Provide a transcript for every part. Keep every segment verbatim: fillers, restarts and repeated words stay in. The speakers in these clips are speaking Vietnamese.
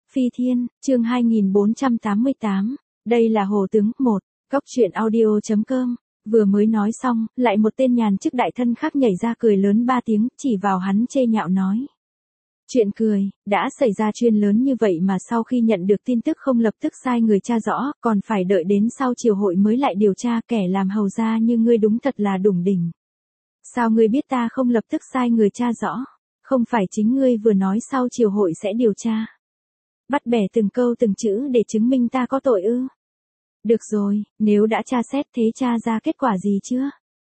Phi Thiên, chương hai nghìn bốn trăm tám mươi tám. Đây là Hồ Tướng một. Góc truyện audio chấm com. Vừa mới nói xong, lại một tên nhàn chức đại thân khác nhảy ra cười lớn ba tiếng, chỉ vào hắn chê nhạo nói. Chuyện cười, đã xảy ra chuyện lớn như vậy mà sau khi nhận được tin tức không lập tức sai người tra rõ, còn phải đợi đến sau triều hội mới lại điều tra, kẻ làm hầu gia như ngươi đúng thật là đủng đỉnh. Sao ngươi biết ta không lập tức sai người tra rõ? Không phải chính ngươi vừa nói sau triều hội sẽ điều tra. Bắt bẻ từng câu từng chữ để chứng minh ta có tội ư? Được rồi, nếu đã tra xét thế tra ra kết quả gì chưa?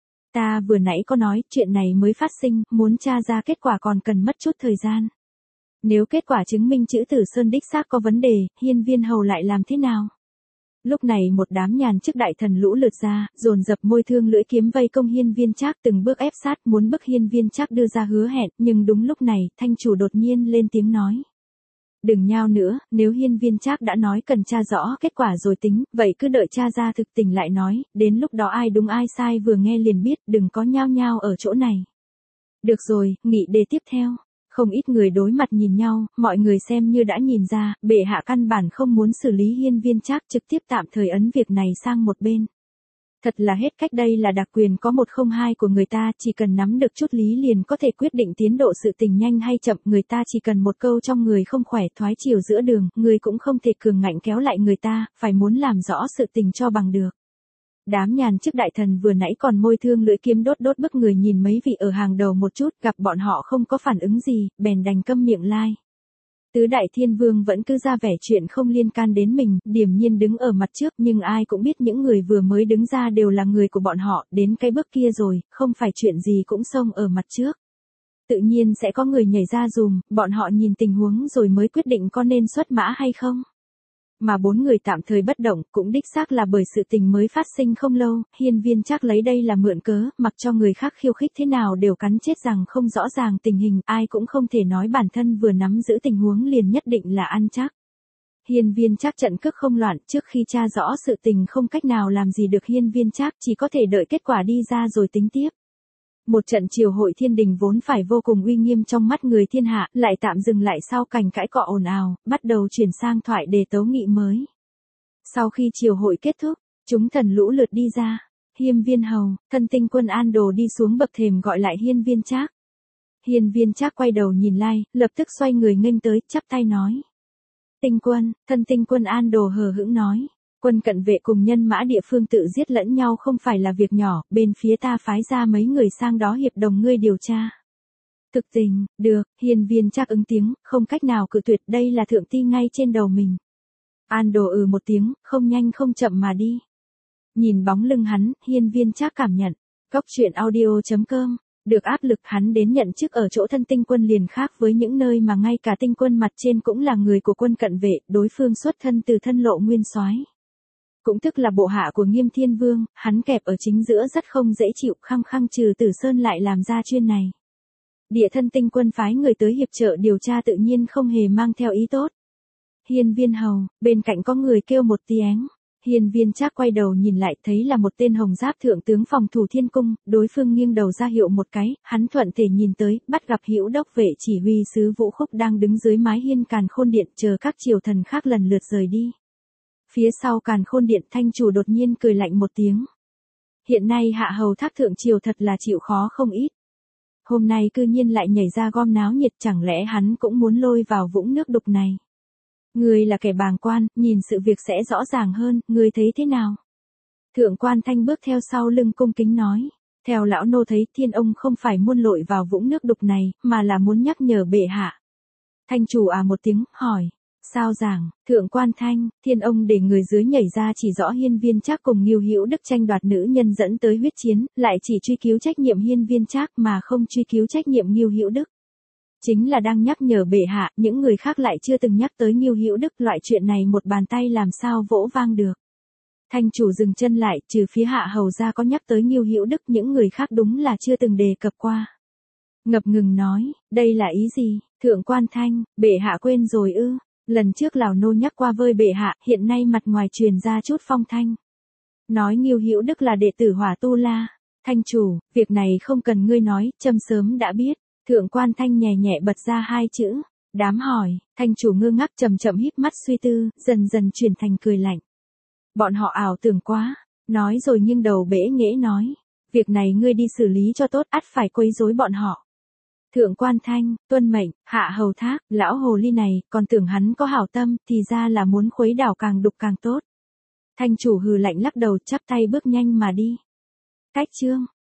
Ta vừa nãy có nói chuyện này mới phát sinh, muốn tra ra kết quả còn cần mất chút thời gian. Nếu kết quả chứng minh chữ Tử Sơn đích xác có vấn đề, Hiên Viên Hầu lại làm thế nào? Lúc này một đám nhàn chức đại thần lũ lượt ra, dồn dập môi thương lưỡi kiếm vây công Hiên Viên Trác, từng bước ép sát muốn bức Hiên Viên Trác đưa ra hứa hẹn, nhưng đúng lúc này, Thanh chủ đột nhiên lên tiếng nói. Đừng nhao nữa, nếu Hiên Viên Trác đã nói cần tra rõ kết quả rồi tính, vậy cứ đợi tra ra thực tình lại nói, đến lúc đó ai đúng ai sai vừa nghe liền biết, đừng có nhao nhao ở chỗ này. Được rồi, nghị đề tiếp theo. Không ít người đối mặt nhìn nhau, mọi người xem như đã nhìn ra, bệ hạ căn bản không muốn xử lý Hiên Viên Trác, trực tiếp tạm thời ấn việc này sang một bên. Thật là hết cách, đây là đặc quyền có một không hai của người ta, chỉ cần nắm được chút lý liền có thể quyết định tiến độ sự tình nhanh hay chậm, người ta chỉ cần một câu trong người không khỏe thoái chiều giữa đường, người cũng không thể cường ngạnh kéo lại người ta, phải muốn làm rõ sự tình cho bằng được. Đám nhàn chức đại thần vừa nãy còn môi thương lưỡi kiếm đốt đốt bức người nhìn mấy vị ở hàng đầu một chút, gặp bọn họ không có phản ứng gì, bèn đành câm miệng lai. Tứ đại thiên vương vẫn cứ ra vẻ chuyện không liên can đến mình, điềm nhiên đứng ở mặt trước, nhưng ai cũng biết những người vừa mới đứng ra đều là người của bọn họ, đến cái bước kia rồi, không phải chuyện gì cũng xông ở mặt trước. Tự nhiên sẽ có người nhảy ra dùm, bọn họ nhìn tình huống rồi mới quyết định có nên xuất mã hay không. Mà bốn người tạm thời bất động cũng đích xác là bởi sự tình mới phát sinh không lâu, Hiên Viên Trác lấy đây là mượn cớ, mặc cho người khác khiêu khích thế nào đều cắn chết rằng không rõ ràng tình hình, ai cũng không thể nói bản thân vừa nắm giữ tình huống liền nhất định là ăn chắc. Hiên Viên Trác trận cước không loạn, trước khi tra rõ sự tình không cách nào làm gì được Hiên Viên Trác, chỉ có thể đợi kết quả đi ra rồi tính tiếp. Một trận triều hội thiên đình vốn phải vô cùng uy nghiêm trong mắt người thiên hạ, lại tạm dừng lại sau cành cãi cọ ồn ào, bắt đầu chuyển sang thoại đề tấu nghị mới. Sau khi triều hội kết thúc, chúng thần lũ lượt đi ra, Hiên Viên Hầu, thân tinh quân An Đồ đi xuống bậc thềm gọi lại Hiên Viên Trác. Hiên Viên Trác quay đầu nhìn lai, lập tức xoay người nghênh tới, chắp tay nói. Tinh quân, thân tinh quân An Đồ hờ hững nói. Quân cận vệ cùng nhân mã địa phương tự giết lẫn nhau không phải là việc nhỏ, bên phía ta phái ra mấy người sang đó hiệp đồng ngươi điều tra. Thực tình, được, Hiên Viên Trác ứng tiếng, không cách nào cự tuyệt, đây là thượng ti ngay trên đầu mình. An Đồ ừ một tiếng, không nhanh không chậm mà đi. Nhìn bóng lưng hắn, Hiên Viên Trác cảm nhận. Góc truyện audio chấm com. Được áp lực hắn đến nhận chức ở chỗ thân tinh quân liền khác với những nơi mà ngay cả tinh quân mặt trên cũng là người của quân cận vệ, đối phương xuất thân từ thân Lộ Nguyên Soái. Cũng tức là bộ hạ của Nghiêm Thiên Vương, hắn kẹp ở chính giữa rất không dễ chịu, khăng khăng trừ Tử Sơn lại làm ra chuyên này. Địa thân tinh quân phái người tới hiệp trợ điều tra tự nhiên không hề mang theo ý tốt. Hiên Viên Hầu, bên cạnh có người kêu một tiếng. Hiên Viên Trác quay đầu nhìn lại thấy là một tên hồng giáp thượng tướng phòng thủ thiên cung, đối phương nghiêng đầu ra hiệu một cái, hắn thuận thể nhìn tới, bắt gặp Hữu Đốc vệ chỉ huy sứ Vũ Khúc đang đứng dưới mái hiên Càn Khôn Điện chờ các triều thần khác lần lượt rời đi. Phía sau Càn Khôn Điện Thanh chủ đột nhiên cười lạnh một tiếng. Hiện nay hạ hầu Thác thượng triều thật là chịu khó không ít. Hôm nay cư nhiên lại nhảy ra gom náo nhiệt, chẳng lẽ hắn cũng muốn lôi vào vũng nước đục này. Ngươi là kẻ bàng quan, nhìn sự việc sẽ rõ ràng hơn, ngươi thấy thế nào? Thượng quan Thanh bước theo sau lưng cung kính nói. Theo lão nô thấy thiên ông không phải muốn lội vào vũng nước đục này, mà là muốn nhắc nhở bệ hạ. Thanh chủ à một tiếng, hỏi. Sao giảng, thượng quan Thanh, thiên ông để người dưới nhảy ra chỉ rõ Hiên Viên Trác cùng Ngưu Hữu Đức tranh đoạt nữ nhân dẫn tới huyết chiến, lại chỉ truy cứu trách nhiệm Hiên Viên Trác mà không truy cứu trách nhiệm Ngưu Hữu Đức. Chính là đang nhắc nhở bệ hạ, những người khác lại chưa từng nhắc tới Ngưu Hữu Đức, loại chuyện này một bàn tay làm sao vỗ vang được. Thanh chủ dừng chân lại, trừ phía hạ hầu ra có nhắc tới Ngưu Hữu Đức, những người khác đúng là chưa từng đề cập qua. Ngập ngừng nói, đây là ý gì, thượng quan Thanh, bệ hạ quên rồi ư? Lần trước lão nô nhắc qua vơi bệ hạ, hiện nay mặt ngoài truyền ra chút phong thanh. Nói Ngưu Hữu Đức là đệ tử Hỏa Tu La. Thanh chủ, việc này không cần ngươi nói, châm sớm đã biết. Thượng quan Thanh nhẹ nhẹ bật ra hai chữ. Đám hỏi, thành chủ ngơ ngác chậm chậm híp mắt suy tư, dần dần chuyển thành cười lạnh. Bọn họ ảo tưởng quá, nói rồi nghiêng đầu bẽ nghễ nói. Việc này ngươi đi xử lý cho tốt, ắt phải quấy rối bọn họ. Thượng quan Thanh, tuân mệnh, hạ hầu thác, lão hồ ly này, còn tưởng hắn có hảo tâm, thì ra là muốn khuấy đảo càng đục càng tốt. Thanh chủ hừ lạnh lắc đầu, chắp tay bước nhanh mà đi. Cách chương.